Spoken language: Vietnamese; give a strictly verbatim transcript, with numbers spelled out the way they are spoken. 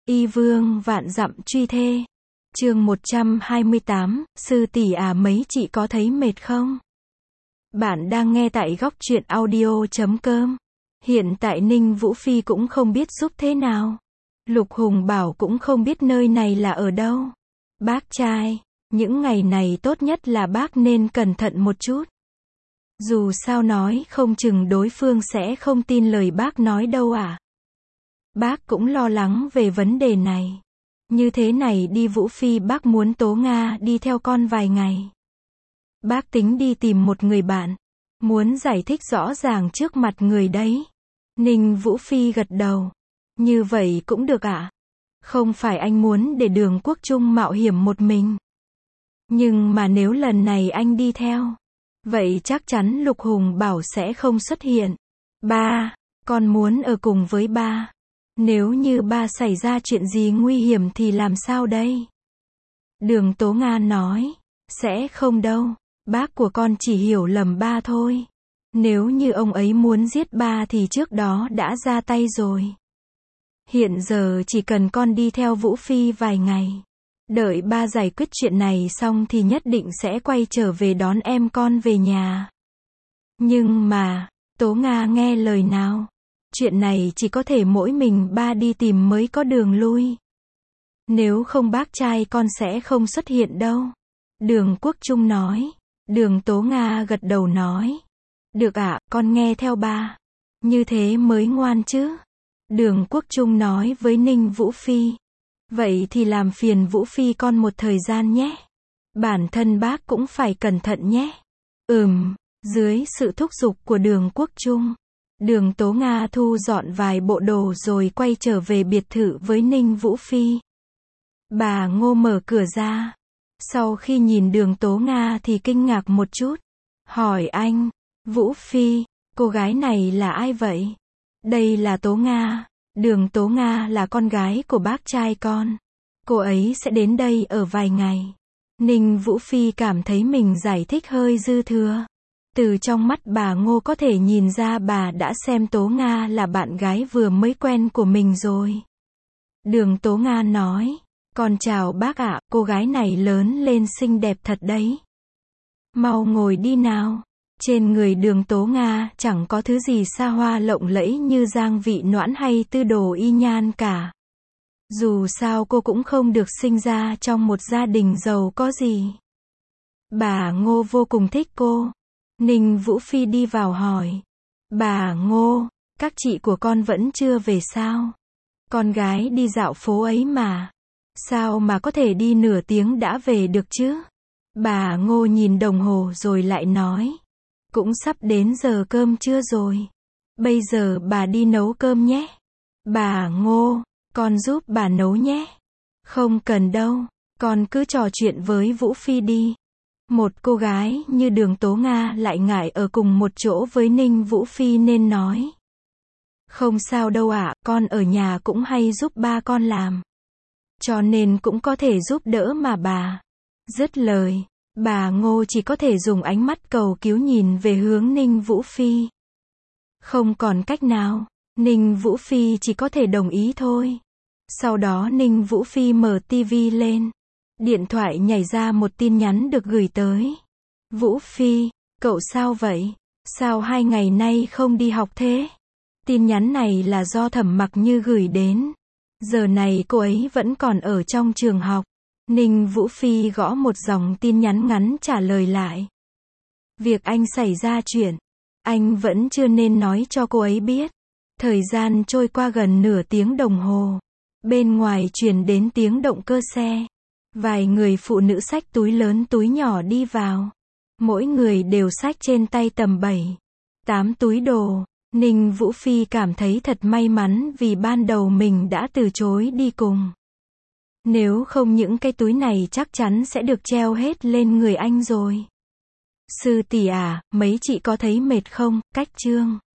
Y vương vạn dặm truy thê. Chương một trăm hai mươi tám, sư tỷ à mấy chị có thấy mệt không? Bạn đang nghe tại góc truyện audio chấm com. Hiện tại Ninh Vũ Phi cũng không biết giúp thế nào. Lục Hùng bảo cũng không biết nơi này là ở đâu. Bác trai, những ngày này tốt nhất là bác nên cẩn thận một chút. Dù sao nói không chừng đối phương sẽ không tin lời bác nói đâu à. Bác cũng lo lắng về vấn đề này. Như thế này đi Vũ Phi, bác muốn Tố Nga đi theo con vài ngày. Bác tính đi tìm một người bạn. Muốn giải thích rõ ràng trước mặt người đấy. Ninh Vũ Phi gật đầu. Như vậy cũng được ạ. À? Không phải anh muốn để Đường Quốc Trung mạo hiểm một mình. Nhưng mà nếu lần này anh đi theo, vậy chắc chắn Lục Hùng bảo sẽ không xuất hiện. Ba, con muốn ở cùng với ba. Nếu như ba xảy ra chuyện gì nguy hiểm thì làm sao đây? Đường Tố Nga nói, sẽ không đâu, bác của con chỉ hiểu lầm ba thôi. Nếu như ông ấy muốn giết ba thì trước đó đã ra tay rồi. Hiện giờ chỉ cần con đi theo Vũ Phi vài ngày. Đợi ba giải quyết chuyện này xong thì nhất định sẽ quay trở về đón em con về nhà. Nhưng mà, Tố Nga nghe lời nào? Chuyện này chỉ có thể mỗi mình ba đi tìm mới có đường lui. Nếu không bác trai con sẽ không xuất hiện đâu. Đường Quốc Trung nói. Đường Tố Nga gật đầu nói. Được ạ, à, con nghe theo ba. Như thế mới ngoan chứ. Đường Quốc Trung nói với Ninh Vũ Phi. Vậy thì làm phiền Vũ Phi con một thời gian nhé. Bản thân bác cũng phải cẩn thận nhé. Ừm, dưới sự thúc giục của Đường Quốc Trung. Đường Tố Nga thu dọn vài bộ đồ rồi quay trở về biệt thự với Ninh Vũ Phi. Bà Ngô mở cửa ra. Sau khi nhìn Đường Tố Nga thì kinh ngạc một chút. Hỏi anh, Vũ Phi, cô gái này là ai vậy? Đây là Tố Nga. Đường Tố Nga là con gái của bác trai con. Cô ấy sẽ đến đây ở vài ngày. Ninh Vũ Phi cảm thấy mình giải thích hơi dư thừa. Từ trong mắt bà Ngô có thể nhìn ra bà đã xem Tố Nga là bạn gái vừa mới quen của mình rồi. Đường Tố Nga nói, con chào bác ạ, cô gái này lớn lên xinh đẹp thật đấy. Mau ngồi đi nào. Trên người Đường Tố Nga chẳng có thứ gì xa hoa lộng lẫy như giang vị noãn hay tư đồ y nhan cả. Dù sao cô cũng không được sinh ra trong một gia đình giàu có gì. Bà Ngô vô cùng thích cô. Ninh Vũ Phi đi vào hỏi. Bà Ngô, các chị của con vẫn chưa về sao? Con gái đi dạo phố ấy mà. Sao mà có thể đi nửa tiếng đã về được chứ? Bà Ngô nhìn đồng hồ rồi lại nói. Cũng sắp đến giờ cơm trưa rồi. Bây giờ bà đi nấu cơm nhé. Bà Ngô, con giúp bà nấu nhé. Không cần đâu, con cứ trò chuyện với Vũ Phi đi. Một cô gái như Đường Tố Nga lại ngại ở cùng một chỗ với Ninh Vũ Phi nên nói. Không sao đâu ạ, à, con ở nhà cũng hay giúp ba con làm. Cho nên cũng có thể giúp đỡ mà bà. Dứt lời, bà Ngô chỉ có thể dùng ánh mắt cầu cứu nhìn về hướng Ninh Vũ Phi. Không còn cách nào, Ninh Vũ Phi chỉ có thể đồng ý thôi. Sau đó Ninh Vũ Phi mở tivi lên. Điện thoại nhảy ra một tin nhắn được gửi tới. Vũ Phi, cậu sao vậy? Sao hai ngày nay không đi học thế? Tin nhắn này là do Thẩm Mặc Như gửi đến. Giờ này cô ấy vẫn còn ở trong trường học. Ninh Vũ Phi gõ một dòng tin nhắn ngắn trả lời lại. Việc anh xảy ra chuyện, anh vẫn chưa nên nói cho cô ấy biết. Thời gian trôi qua gần nửa tiếng đồng hồ. Bên ngoài truyền đến tiếng động cơ xe. Vài người phụ nữ xách túi lớn túi nhỏ đi vào. Mỗi người đều xách trên tay tầm bảy, tám túi đồ. Ninh Vũ Phi cảm thấy thật may mắn vì ban đầu mình đã từ chối đi cùng. Nếu không những cái túi này chắc chắn sẽ được treo hết lên người anh rồi. Sư tỷ à, mấy chị có thấy mệt không? Cách chương